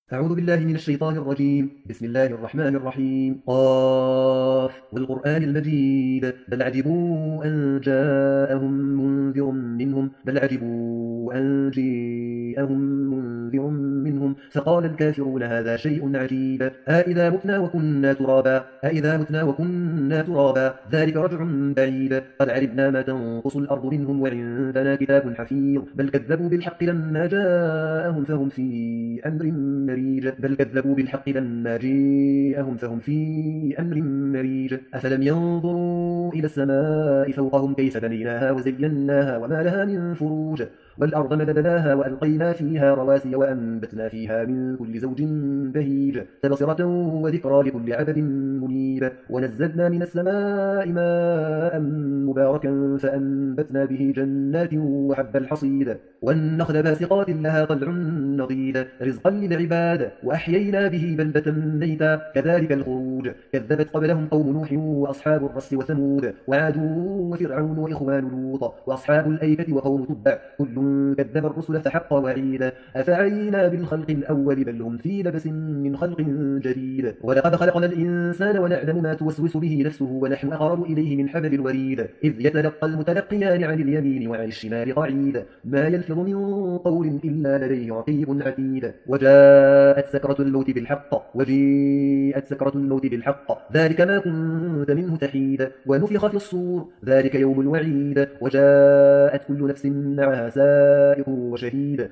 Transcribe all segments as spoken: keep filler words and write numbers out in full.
أعوذ بالله من الشيطان الرجيم. بسم الله الرحمن الرحيم. قاف والقرآن المجيد بل عجبوا أن جاءهم منذر منهم بل عجبوا أن جاءهم منذر منهم فقال الكافرون هذا شيء عجيب أإذا متنا وكنا ترابا أإذا متنا وكنا ترابا ذلك رجع بعيد قد علمنا ما تنقص الأرض منهم وعندنا كتاب حفيظ بل كذبوا بالحق لما جاءهم فهم في أمر مريج بل كذبوا بالحق لما جاءهم فهم في أمر مريج أفلم ينظروا إلى السماء فوقهم كيف بنيناها وزيناها وما لها من فروج والأرض مددناها وألقينا فيها رواسي وأنبتنا فيها من كل زوج بهيج تبصرة وذكرى لكل عبد منيب ونزلنا من السماء ماء مباركا فأنبتنا به جنات وحب الحصيد والنخل باسقات لها طلع نضيد رزقا للعباد وأحيينا به بلدة ميتا كذلك الخروج كذبت قبلهم قوم نوح وأصحاب الرس وثمود وعاد وفرعون وإخوان لوط وأصحاب الأيكة وقوم تبع كل كذب الرسل فحق وعيد أفعينا بالخلق الأول بل هم في لبس من خلق جديد ولقد خلقنا الإنسان ونعلم ما توسوس به نفسه ونحن أقرب إليه من حبل الوريد إذ يتلقى المتلقيان عن اليمين وعن الشمال قعيد ما يلفظ من قول إلا لديه رقيب عتيد وجاءت سكرة الموت بالحق وجاءت سكرة الموت بالحق ذلك ما كنت منه تحيد ونفخ في الصور ذلك يوم الوعيد وجاءت كل نفس معها سائق وشهيد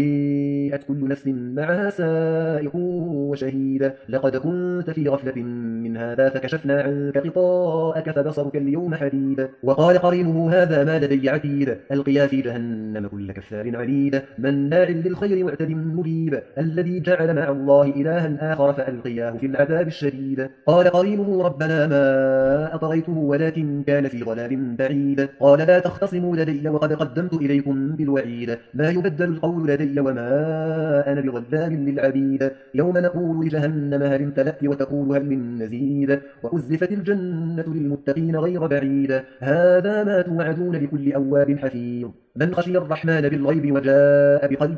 وجاءت كل نفس معها سائق وشهيد لقد كنت في غفلة من هذا فكشفنا عنك غطاءك فبصرك اليوم حديد وقال قرينه هذا ما لدي عتيد ألقيا في جهنم كل كفار عنيد مناع للخير معتد مريب الذي جعل مع الله إلها آخر فألقياه في العذاب الشديد قال قرينه ربنا ما أطغيته ولكن كان في ضلال بعيد قال لا تختصموا لدي وقد قدمت إليكم بالوعيد ما يبدل القول لدي وما أنا بظلام للعبيد يوم نقول لجهنم هل امتلأت وتقول هل من مزيد وأزلفت الجنة للمتقين غير بعيد هذا ما توعدون لكل أواب حفيظ من خشي الرحمن بالغيب وجاء بقلب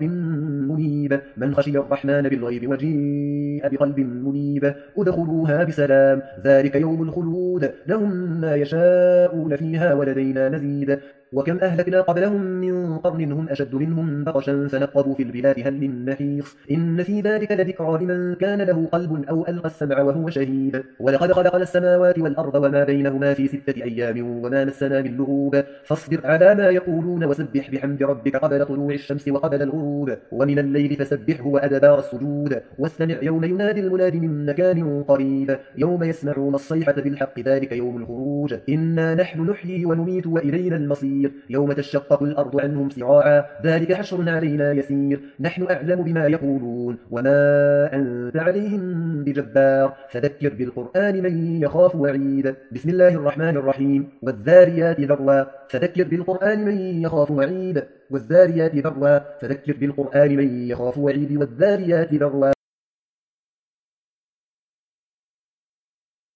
منيب من خشي الرحمن بالغيب وجاء بقلب منيب ادخلوها بسلام ذلك يوم الخلود لهم ما يشاءون فيها ولدينا مزيد وكم أهلكنا قبلهم من قرن هم أشد منهم بطشا فنقبوا في البلاد هل من محيص إن في ذلك لذكرى لمن كان له قلب أو ألقى السمع وهو شهيد ولقد خلقنا السماوات والأرض وما بينهما في ستة أيام وما مسنا من لغوب فاصبر على ما يقولون وسبح بحمد ربك قبل طلوع الشمس وقبل الغروب ومن الليل فسبحه وأدبار السجود واستمع يوم ينادي المناد من مكان قريب يوم يسمعون الصيحة بالحق ذلك يوم الخروج إنا نحن نحيي ونميت وإلينا المصير يوم تشقق الأرض عنهم سراعا ذلك حشر علينا يسير نحن أعلم بما يقولون وما أنت عليهم بجبار فذكر بالقرآن من يخاف وعيد بسم الله الرحمن الرحيم والذاريات ذروا فذكر بالقرآن من يخاف وعيد والذاريات ذروا فذكر بالقرآن من يخاف وعيد والذاريات ذروا